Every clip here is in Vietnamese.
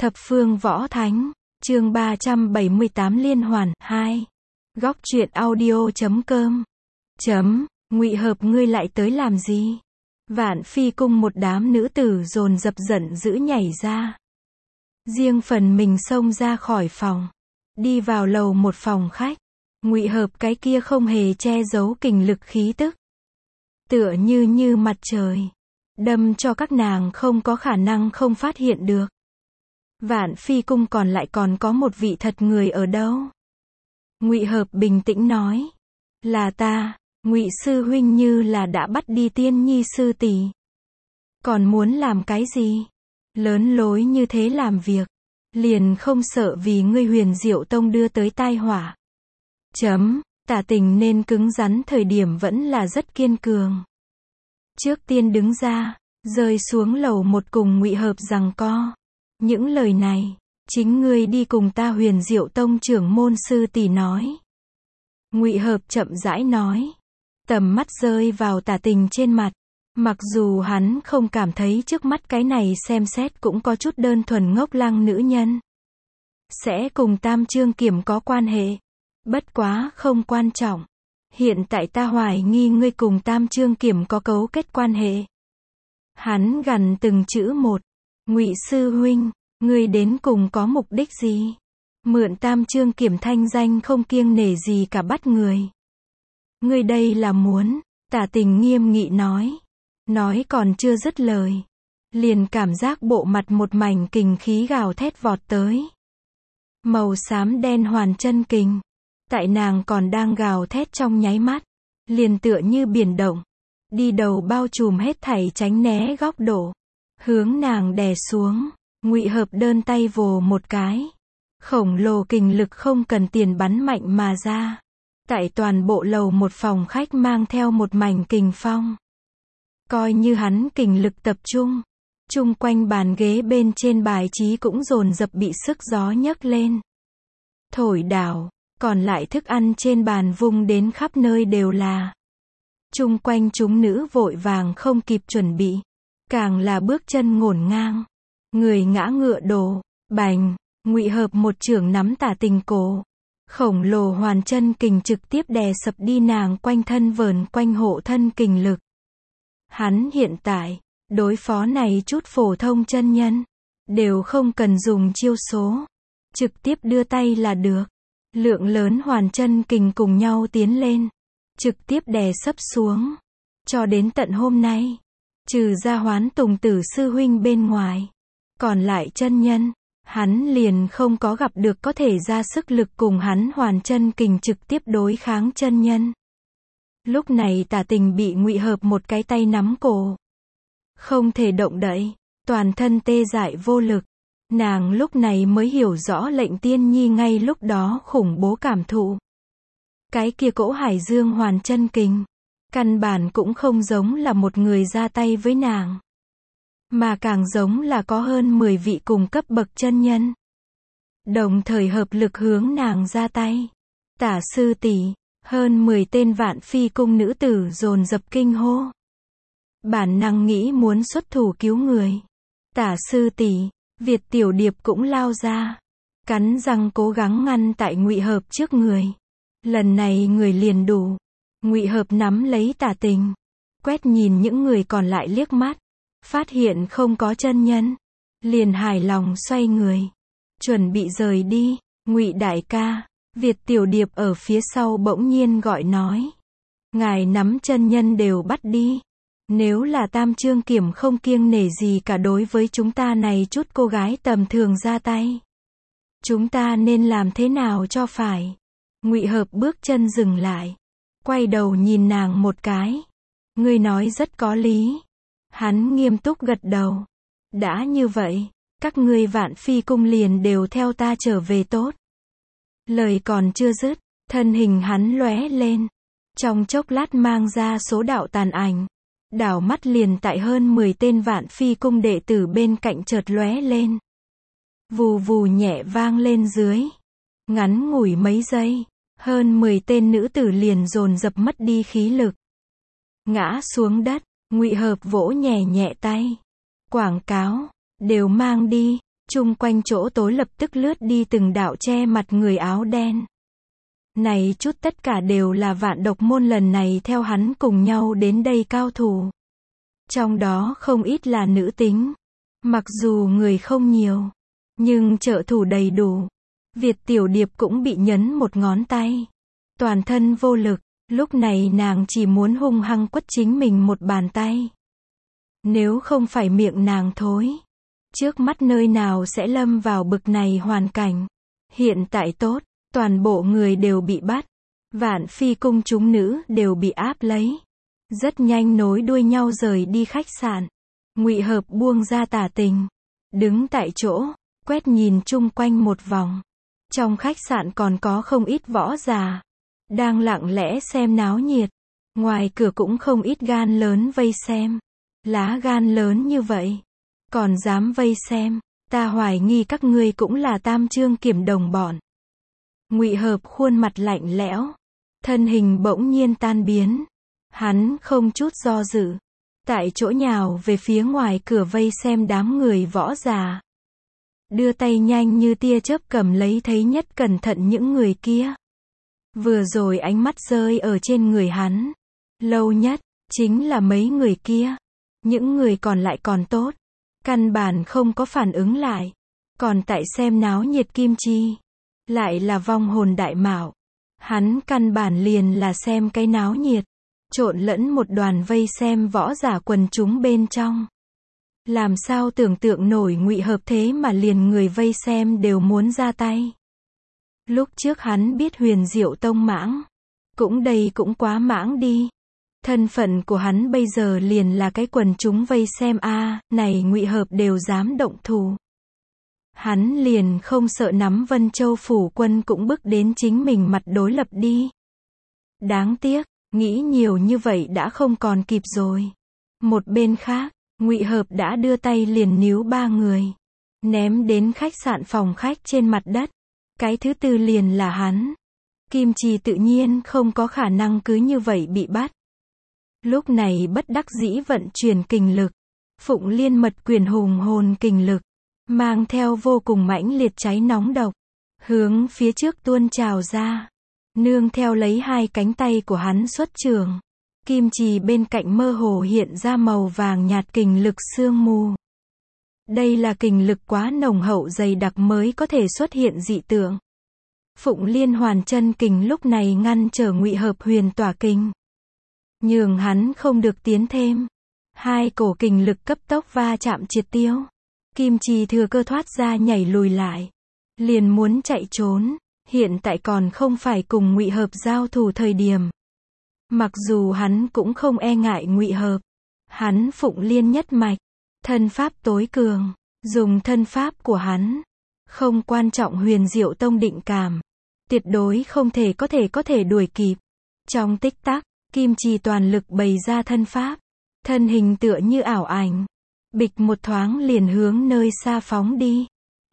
Thập phương võ thánh, chương 378 liên hoàn, 2. Góc truyện audio.com. Ngụy Hợp ngươi lại tới làm gì? Vạn Phi cung một đám nữ tử dồn dập giận dữ nhảy ra. Riêng phần mình xông ra khỏi phòng. Đi vào lầu một phòng khách. Ngụy Hợp cái kia không hề che giấu kình lực khí tức. Tựa như mặt trời. Đâm cho các nàng không có khả năng không phát hiện được. Vạn Phi cung còn có một vị thật người ở đâu? Ngụy Hợp bình tĩnh nói. Là ta, Ngụy sư huynh như là đã bắt đi Tiên Nhi sư tỷ. Còn muốn làm cái gì? Lớn lối như thế làm việc. Liền không sợ vì ngươi Huyền Diệu Tông đưa tới tai họa. Tả Tình nên cứng rắn thời điểm vẫn là rất kiên cường. Trước tiên đứng ra, rơi xuống lầu một cùng Ngụy Hợp giằng co. Những lời này, chính ngươi đi cùng ta Huyền Diệu Tông trưởng môn sư tỷ nói. Ngụy Hợp chậm rãi nói. Tầm mắt rơi vào Tả Tình trên mặt. Mặc dù hắn không cảm thấy trước mắt cái này xem xét cũng có chút đơn thuần ngốc lăng nữ nhân. Sẽ cùng Tam Chương Kiểm có quan hệ. Bất quá không quan trọng. Hiện tại ta hoài nghi ngươi cùng Tam Chương Kiểm có cấu kết quan hệ. Hắn gằn từng chữ một. Ngụy sư huynh, ngươi đến cùng có mục đích gì? Mượn Tam Chương Kiểm thanh danh không kiêng nể gì cả bắt người. Ngươi đây là muốn? Tả Tình nghiêm nghị nói. Nói còn chưa dứt lời. Liền cảm giác bộ mặt một mảnh kình khí gào thét vọt tới. Màu xám đen hoàn chân kình. Tại nàng còn đang gào thét trong nháy mắt. Liền tựa như biển động. Đi đầu bao trùm hết thảy tránh né góc độ. Hướng nàng đè xuống. Ngụy Hợp đơn tay vồ một cái. Khổng lồ kình lực không cần tiền bắn mạnh mà ra. Tại toàn bộ lầu một phòng khách mang theo một mảnh kình phong. Coi như hắn kình lực tập trung. Chung quanh bàn ghế bên trên bài trí cũng dồn dập bị sức gió nhấc lên. Thổi đảo. Còn lại thức ăn trên bàn vung đến khắp nơi đều là. Chung quanh chúng nữ vội vàng không kịp chuẩn bị. Càng là bước chân ngổn ngang. Người ngã ngựa đổ. Bành. Ngụy Hợp một chưởng nắm Tả Tình cổ. Khổng lồ hoàn chân kình trực tiếp đè sập đi nàng quanh thân vờn quanh hộ thân kình lực. Hắn hiện tại, đối phó này chút phổ thông chân nhân. Đều không cần dùng chiêu số. Trực tiếp đưa tay là được. Lượng lớn hoàn chân kình cùng nhau tiến lên. Trực tiếp đè sấp xuống. Cho đến tận hôm nay. Trừ ra Hoán Tùng Tử sư huynh bên ngoài. Còn lại chân nhân. Hắn liền không có gặp được có thể ra sức lực cùng hắn hoàn chân kình trực tiếp đối kháng chân nhân. Lúc này Tả Tình bị Ngụy Hợp một cái tay nắm cổ. Không thể động đậy. Toàn thân tê dại vô lực. Nàng lúc này mới hiểu rõ lệnh Tiên Nhi ngay lúc đó khủng bố cảm thụ. Cái kia cỗ Hải Dương hoàn chân kình. Căn bản cũng không giống là một người ra tay với nàng. Mà càng giống là có hơn 10 vị cùng cấp bậc chân nhân. Đồng thời hợp lực hướng nàng ra tay. Tả sư tỷ, hơn 10 tên Vạn Phi cung nữ tử dồn dập kinh hô. Bản năng nghĩ muốn xuất thủ cứu người. Tả sư tỷ, Việt Tiểu Điệp cũng lao ra. Cắn răng cố gắng ngăn tại Ngụy Hợp trước người. Lần này người liền đủ. Ngụy Hợp nắm lấy Tả Tình. Quét nhìn những người còn lại liếc mắt. Phát hiện không có chân nhân. Liền hài lòng xoay người. Chuẩn bị rời đi. Ngụy đại ca. Việt Tiểu Điệp ở phía sau bỗng nhiên gọi nói. Ngài nắm chân nhân đều bắt đi. Nếu là Tam Chương Kiểm không kiêng nể gì cả đối với chúng ta này chút cô gái tầm thường ra tay. Chúng ta nên làm thế nào cho phải? Ngụy Hợp bước chân dừng lại. Quay đầu nhìn nàng một cái. Ngươi nói rất có lý. Hắn nghiêm túc gật đầu. Đã như vậy, các ngươi Vạn Phi cung liền đều theo ta trở về tốt. Lời còn chưa dứt, thân hình hắn lóe lên. Trong chốc lát mang ra số đạo tàn ảnh. Đảo mắt liền tại hơn 10 tên Vạn Phi cung đệ tử bên cạnh chợt lóe lên. Vù vù nhẹ vang lên dưới. Ngắn ngủi mấy giây, hơn 10 tên nữ tử liền dồn dập mất đi khí lực. Ngã xuống đất. Ngụy Hợp vỗ nhẹ nhẹ tay. Quảng cáo, đều mang đi, Chung quanh chỗ tối lập tức lướt đi từng đạo che mặt người áo đen. Này chút tất cả đều là Vạn Độc Môn lần này theo hắn cùng nhau đến đây cao thủ. Trong đó không ít là nữ tính. Mặc dù người không nhiều, nhưng trợ thủ đầy đủ. Việt Tiểu Điệp cũng bị nhấn một ngón tay. Toàn thân vô lực, lúc này nàng chỉ muốn hung hăng quất chính mình một bàn tay. Nếu không phải miệng nàng thối, trước mắt nơi nào sẽ lâm vào bực này hoàn cảnh. Hiện tại tốt, toàn bộ người đều bị bắt. Vạn Phi cung chúng nữ đều bị áp lấy. Rất nhanh nối đuôi nhau rời đi khách sạn. Ngụy Hợp buông ra tà tình, đứng tại chỗ, quét nhìn chung quanh một vòng. Trong khách sạn còn có không ít võ giả, đang lặng lẽ xem náo nhiệt. Ngoài cửa cũng không ít gan lớn vây xem. Lá gan lớn như vậy, còn dám vây xem, ta hoài nghi các ngươi cũng là Tam Chương Kiểm đồng bọn. Ngụy Hợp khuôn mặt lạnh lẽo, thân hình bỗng nhiên tan biến. Hắn không chút do dự, tại chỗ nhào về phía ngoài cửa vây xem đám người võ giả. Đưa tay nhanh như tia chớp cầm lấy thấy nhất cẩn thận những người kia. Vừa rồi ánh mắt rơi ở trên người hắn. Lâu nhất, chính là mấy người kia. Những người còn lại còn tốt. Căn bản không có phản ứng lại. Còn tại xem náo nhiệt Kim Chi. Lại là vong hồn đại mạo. Hắn căn bản liền là xem cái náo nhiệt. Trộn lẫn một đoàn vây xem võ giả quần chúng bên trong. Làm sao tưởng tượng nổi Ngụy Hợp thế mà liền người vây xem đều muốn ra tay. Lúc trước hắn biết Huyền Diệu Tông mãng. Cũng đây cũng quá mãng đi. Thân phận của hắn bây giờ liền là cái quần chúng vây xem này Ngụy Hợp đều dám động thủ. Hắn liền không sợ nắm Vân Châu phủ quân cũng bức đến chính mình mặt đối lập đi. Đáng tiếc, nghĩ nhiều như vậy đã không còn kịp rồi. Một bên khác, Ngụy Hợp đã đưa tay liền níu 3 người, ném đến khách sạn phòng khách trên mặt đất. Cái thứ tư liền là hắn. Kim Chi tự nhiên không có khả năng cứ như vậy bị bắt. Lúc này bất đắc dĩ vận chuyển kình lực. Phụng Liên Mật Quyền hùng hồn kình lực, mang theo vô cùng mãnh liệt cháy nóng độc, hướng phía trước tuôn trào ra. Nương theo lấy hai cánh tay của hắn xuất trường. Kim Trì bên cạnh mơ hồ hiện ra màu vàng nhạt kình lực sương mù. Đây là kình lực quá nồng hậu dày đặc mới có thể xuất hiện dị tượng. Phụng Liên Hoàn Chân Kình lúc này ngăn trở Ngụy Hợp Huyền Tỏa Kình, nhường hắn không được tiến thêm. Hai cổ kình lực cấp tốc va chạm triệt tiêu. Kim Trì thừa cơ thoát ra nhảy lùi lại, liền muốn chạy trốn. Hiện tại còn không phải cùng Ngụy Hợp giao thủ thời điểm. Mặc dù hắn cũng không e ngại Ngụy Hợp, hắn Phụng Liên nhất mạch, thân pháp tối cường, dùng thân pháp của hắn, không quan trọng Huyền Diệu Tông định cảm, tuyệt đối không thể có thể đuổi kịp. Trong tích tắc, Kim Trì toàn lực bày ra thân pháp, thân hình tựa như ảo ảnh, bịch một thoáng liền hướng nơi xa phóng đi.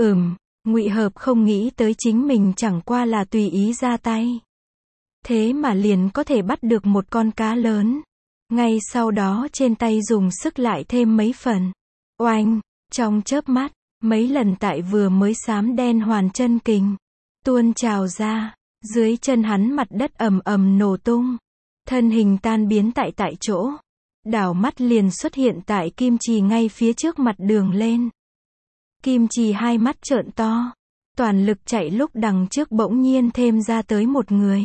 Ngụy Hợp không nghĩ tới chính mình chẳng qua là tùy ý ra tay, thế mà liền có thể bắt được một con cá lớn. Ngay sau đó trên tay dùng sức lại thêm mấy phần. Oanh, trong chớp mắt, mấy lần tại vừa mới xám đen hoàn chân kình tuôn trào ra, dưới chân hắn mặt đất ầm ầm nổ tung, thân hình tan biến tại chỗ. Đảo mắt liền xuất hiện tại Kim Trì ngay phía trước mặt đường lên. Kim Trì hai mắt trợn to, toàn lực chạy lúc đằng trước bỗng nhiên thêm ra tới một người.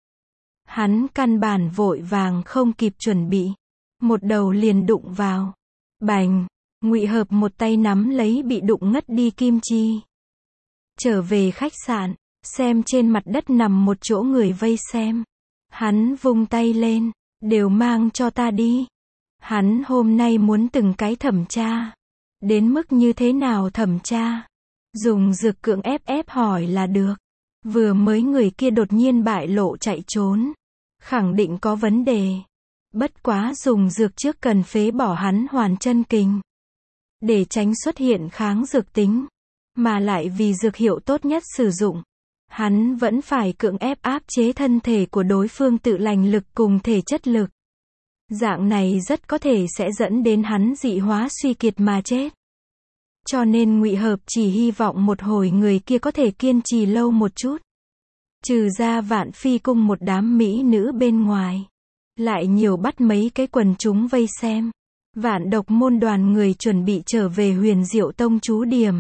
Hắn căn bản vội vàng không kịp chuẩn bị, một đầu liền đụng vào. Bành, Ngụy Hợp một tay nắm lấy bị đụng ngất đi Kim Chi. Trở về khách sạn, xem trên mặt đất nằm một chỗ người vây xem. Hắn vung tay lên, đều mang cho ta đi. Hắn hôm nay muốn từng cái thẩm tra. Đến mức như thế nào thẩm tra? Dùng dược cưỡng ép hỏi là được. Vừa mới người kia đột nhiên bại lộ chạy trốn, khẳng định có vấn đề. Bất quá dùng dược trước cần phế bỏ hắn hoàn chân kình, để tránh xuất hiện kháng dược tính, mà lại vì dược hiệu tốt nhất sử dụng, hắn vẫn phải cưỡng ép áp chế thân thể của đối phương tự lành lực cùng thể chất lực. Dạng này rất có thể sẽ dẫn đến hắn dị hóa suy kiệt mà chết. Cho nên Ngụy Hợp chỉ hy vọng một hồi người kia có thể kiên trì lâu một chút. Trừ ra Vạn Phi cung một đám mỹ nữ bên ngoài, lại nhiều bắt mấy cái quần chúng vây xem. Vạn Độc môn đoàn người chuẩn bị trở về Huyền Diệu Tông trú điểm.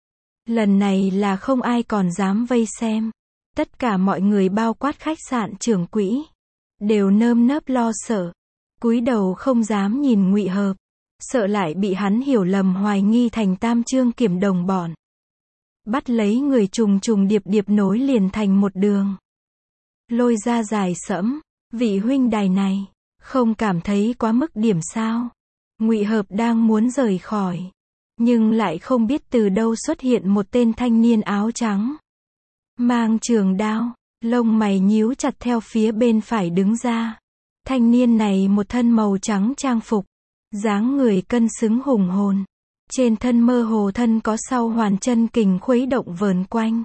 Lần này là không ai còn dám vây xem. Tất cả mọi người bao quát khách sạn trưởng quỹ, đều nơm nớp lo sợ, cúi đầu không dám nhìn Ngụy Hợp, sợ lại bị hắn hiểu lầm hoài nghi thành Tam Chương Kiểm đồng bọn. Bắt lấy người trùng trùng điệp điệp nối liền thành một đường. Lôi ra dài sẫm, vị huynh đài này, không cảm thấy quá mức điểm sao? Ngụy Hợp đang muốn rời khỏi, nhưng lại không biết từ đâu xuất hiện một tên thanh niên áo trắng. Mang trường đao, lông mày nhíu chặt theo phía bên phải đứng ra. Thanh niên này một thân màu trắng trang phục, dáng người cân xứng hùng hồn. Trên thân mơ hồ thân có sau hoàn chân kình khuấy động vờn quanh.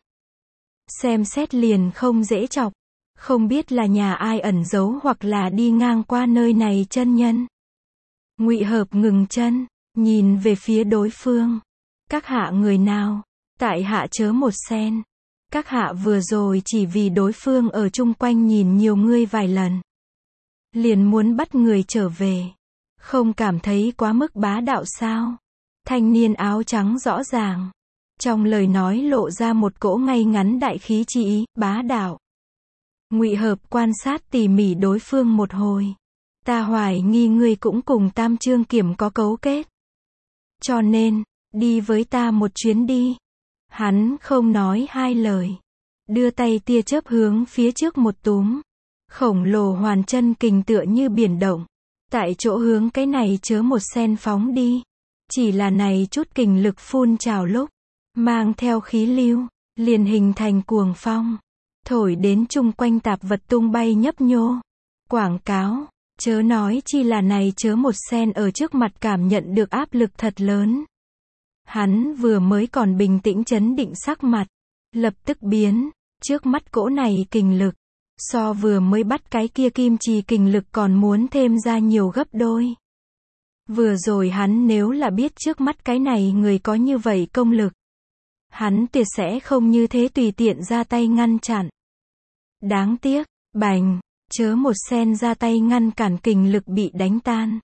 Xem xét liền không dễ chọc, không biết là nhà ai ẩn giấu hoặc là đi ngang qua nơi này chân nhân. Ngụy Hợp ngừng chân, nhìn về phía đối phương. Các hạ người nào? Tại hạ chớ một sen. Các hạ vừa rồi chỉ vì đối phương ở chung quanh nhìn nhiều ngươi vài lần, liền muốn bắt người trở về. Không cảm thấy quá mức bá đạo sao? Thanh niên áo trắng rõ ràng, trong lời nói lộ ra một cỗ ngay ngắn đại khí chi ý, bá đạo. Ngụy Hợp quan sát tỉ mỉ đối phương một hồi. Ta hoài nghi ngươi cũng cùng Tam Chương Kiểm có cấu kết. Cho nên, đi với ta một chuyến đi. Hắn không nói hai lời, đưa tay tia chớp hướng phía trước một túm. Khổng lồ hoàn chân kình tựa như biển động, tại chỗ hướng cái này chớ một sen phóng đi. Chỉ là này chút kình lực phun trào lúc, mang theo khí lưu, liền hình thành cuồng phong, thổi đến chung quanh tạp vật tung bay nhấp nhô. Quảng cáo, chớ nói chi là này chớ một sen ở trước mặt cảm nhận được áp lực thật lớn. Hắn vừa mới còn bình tĩnh trấn định sắc mặt, lập tức biến, trước mắt cỗ này kình lực, so vừa mới bắt cái kia kim trì kình lực còn muốn thêm ra nhiều gấp đôi. Vừa rồi hắn nếu là biết trước mắt cái này người có như vậy công lực, hắn tuyệt sẽ không như thế tùy tiện ra tay ngăn chặn. Đáng tiếc, bành, chớ một sen ra tay ngăn cản kình lực bị đánh tan,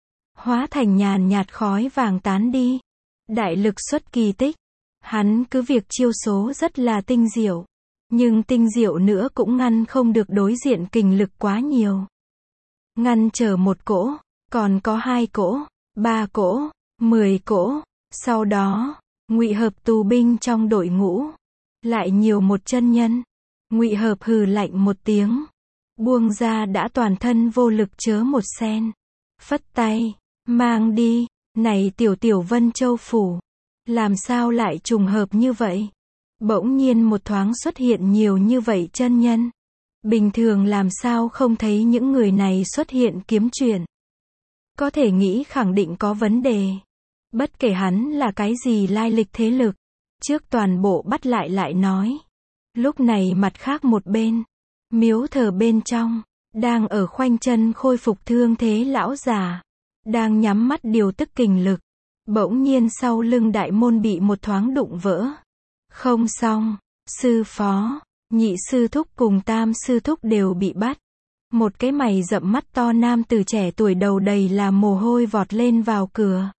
hóa thành nhàn nhạt khói vàng tán đi. Đại lực xuất kỳ tích. Hắn cứ việc chiêu số rất là tinh diệu, nhưng tinh diệu nữa cũng ngăn không được đối diện kình lực quá nhiều. Ngăn trở một cỗ, còn có 2 cỗ, 3 cỗ, 10 cỗ. Sau đó, Ngụy Hợp tù binh trong đội ngũ, lại nhiều một chân nhân. Ngụy Hợp hừ lạnh một tiếng, buông ra đã toàn thân vô lực chớ một sen, phất tay, mang đi. Này tiểu Vân Châu phủ, làm sao lại trùng hợp như vậy? Bỗng nhiên một thoáng xuất hiện nhiều như vậy chân nhân. Bình thường làm sao không thấy những người này xuất hiện kiếm chuyện? Có thể nghĩ khẳng định có vấn đề. Bất kể hắn là cái gì lai lịch thế lực, trước toàn bộ bắt lại nói. Lúc này mặt khác một bên, miếu thờ bên trong, đang ở khoanh chân khôi phục thương thế lão già, đang nhắm mắt điều tức kình lực. Bỗng nhiên sau lưng đại môn bị một thoáng đụng vỡ. Không xong, sư phó, nhị sư thúc cùng tam sư thúc đều bị bắt. Một cái mày rậm mắt to nam từ trẻ tuổi đầu đầy là mồ hôi vọt lên vào cửa.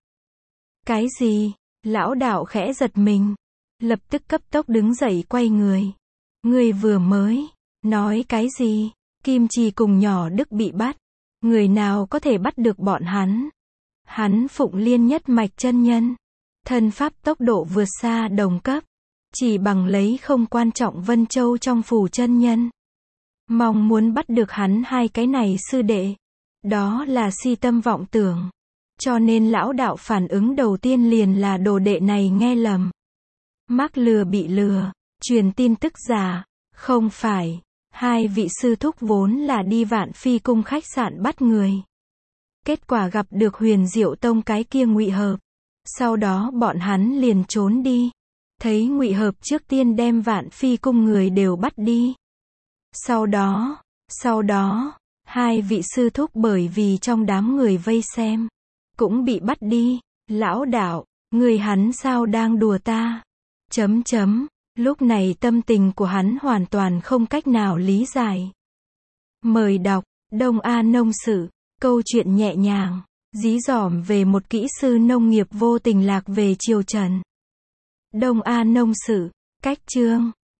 Cái gì? Lão đạo khẽ giật mình, lập tức cấp tốc đứng dậy quay người. Người vừa mới nói cái gì? Kim Trì cùng nhỏ Đức bị bắt. Người nào có thể bắt được bọn hắn? Hắn Phụng Liên nhất mạch chân nhân, thân pháp tốc độ vượt xa đồng cấp, chỉ bằng lấy không quan trọng Vân Châu trong phủ chân nhân. Mong muốn bắt được hắn 2 cái này sư đệ, đó là si tâm vọng tưởng. Cho nên lão đạo phản ứng đầu tiên liền là đồ đệ này nghe lầm. Mắc lừa bị lừa, truyền tin tức giả, không phải. 2 vị sư thúc vốn là đi Vạn Phi cung khách sạn bắt người. Kết quả gặp được Huyền Diệu Tông cái kia Ngụy Hợp. Sau đó bọn hắn liền trốn đi. Thấy Ngụy Hợp trước tiên đem Vạn Phi cung người đều bắt đi. Sau đó, 2 vị sư thúc bởi vì trong đám người vây xem, cũng bị bắt đi. Lão đạo, Người hắn sao đang đùa ta? Chấm chấm. Lúc này tâm tình của hắn hoàn toàn không cách nào lý giải. Mời đọc, Đông A Nông Sự, câu chuyện nhẹ nhàng, dí dỏm về một kỹ sư nông nghiệp vô tình lạc về triều Trần. Đông A Nông Sự, cách chương